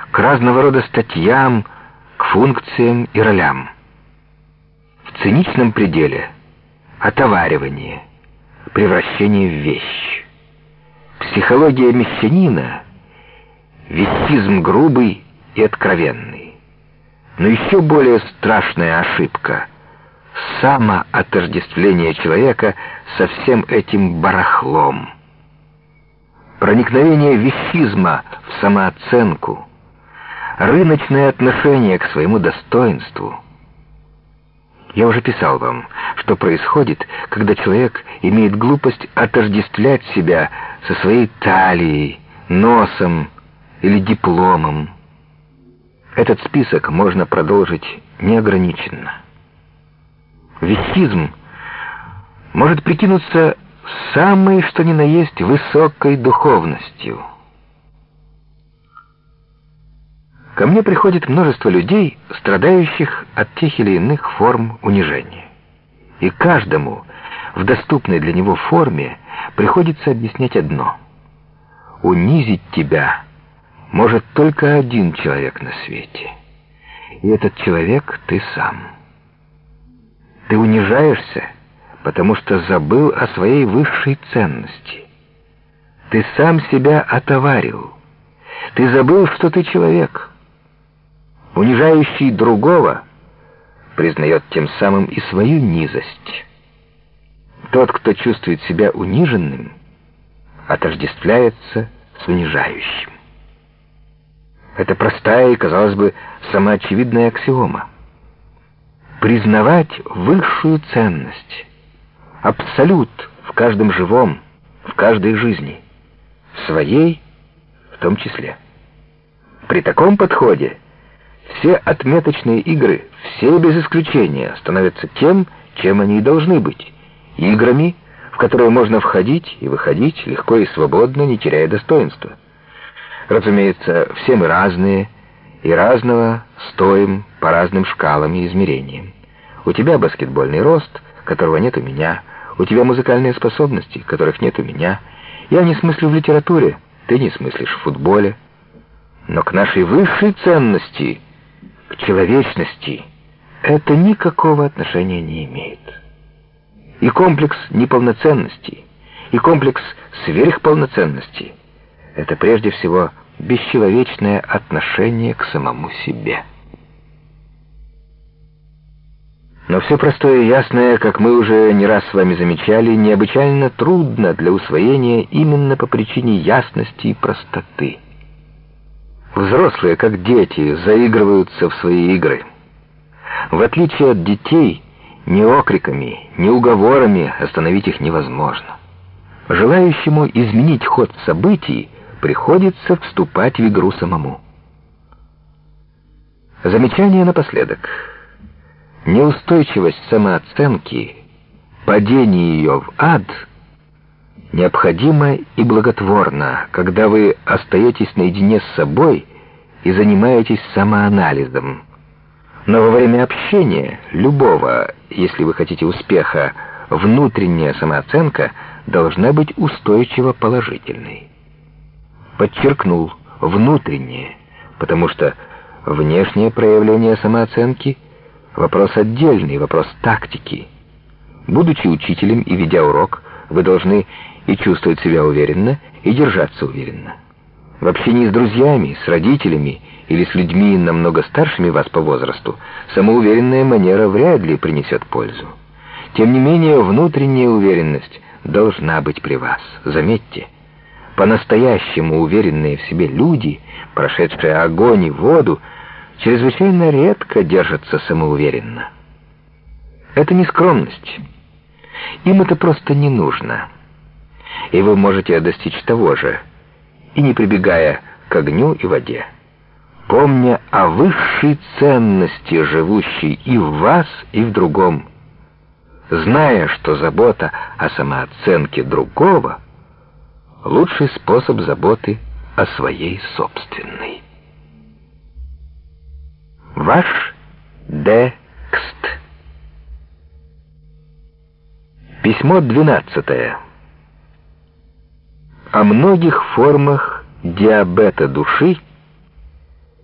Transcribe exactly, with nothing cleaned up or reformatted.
к разного рода статьям, к функциям и ролям. В циничном пределе — отоваривание, превращение в вещь. Психология мещанина — вестизм грубый и откровенный. Но еще более страшная ошибка — самоотождествление человека со всем этим барахлом. Проникновение вещизма в самооценку, рыночное отношение к своему достоинству. Я уже писал вам, что происходит, когда человек имеет глупость отождествлять себя со своей талией, носом или дипломом. Этот список можно продолжить неограниченно. Вещизм может прикинуться самой, что ни на есть, высокой духовностью. Ко мне приходит множество людей, страдающих от тех или иных форм унижения. И каждому в доступной для него форме приходится объяснять одно: унизить тебя может только один человек на свете. И этот человек — ты сам. Ты унижаешься, потому что забыл о своей высшей ценности. Ты сам себя отоварил. Ты забыл, что ты человек. Унижающий другого признает тем самым и свою низость. Тот, кто чувствует себя униженным, отождествляется с унижающим. Это простая и, казалось бы, самоочевидная аксиома. Признавать высшую ценность, абсолют в каждом живом, в каждой жизни, в своей в том числе. При таком подходе все отметочные игры, все без исключения, становятся тем, чем они и должны быть: играми, в которые можно входить и выходить легко и свободно, не теряя достоинства. Разумеется, все мы разные, и разного стоим по разным шкалам и измерениям. У тебя баскетбольный рост, которого нет у меня. У тебя музыкальные способности, которых нет у меня. Я не смыслю в литературе, ты не смыслишь в футболе. Но к нашей высшей ценности, к человечности, это никакого отношения не имеет. И комплекс неполноценности, и комплекс сверхполноценности — это прежде всего бесчеловечное отношение к самому себе. Но все простое и ясное, как мы уже не раз с вами замечали, необычайно трудно для усвоения именно по причине ясности и простоты. Взрослые, как дети, заигрываются в свои игры. В отличие от детей, ни окриками, ни уговорами остановить их невозможно. Желающему изменить ход событий приходится вступать в игру самому. Замечание напоследок. Неустойчивость самооценки, падение ее в ад необходимо и благотворно, когда вы остаетесь наедине с собой и занимаетесь самоанализом. Но во время общения любого, если вы хотите успеха, внутренняя самооценка должна быть устойчиво положительной. Подчеркнул внутреннее, потому что внешнее проявление самооценки — вопрос отдельный, вопрос тактики. Будучи учителем и ведя урок, вы должны и чувствовать себя уверенно, и держаться уверенно. В общении с друзьями, с родителями или с людьми намного старшими вас по возрасту самоуверенная манера вряд ли принесет пользу. Тем не менее, внутренняя уверенность должна быть при вас. Заметьте, по-настоящему уверенные в себе люди, прошедшие огонь и воду, чрезвычайно редко держатся самоуверенно. Это не скромность. Им это просто не нужно. И вы можете достичь того же, и не прибегая к огню и воде, помня о высшей ценности, живущей и в вас, и в другом, зная, что забота о самооценке другого — лучший способ заботы о своей собственной. Ваш Д. Кст. Письмо двенадцатое. О многих формах диабета души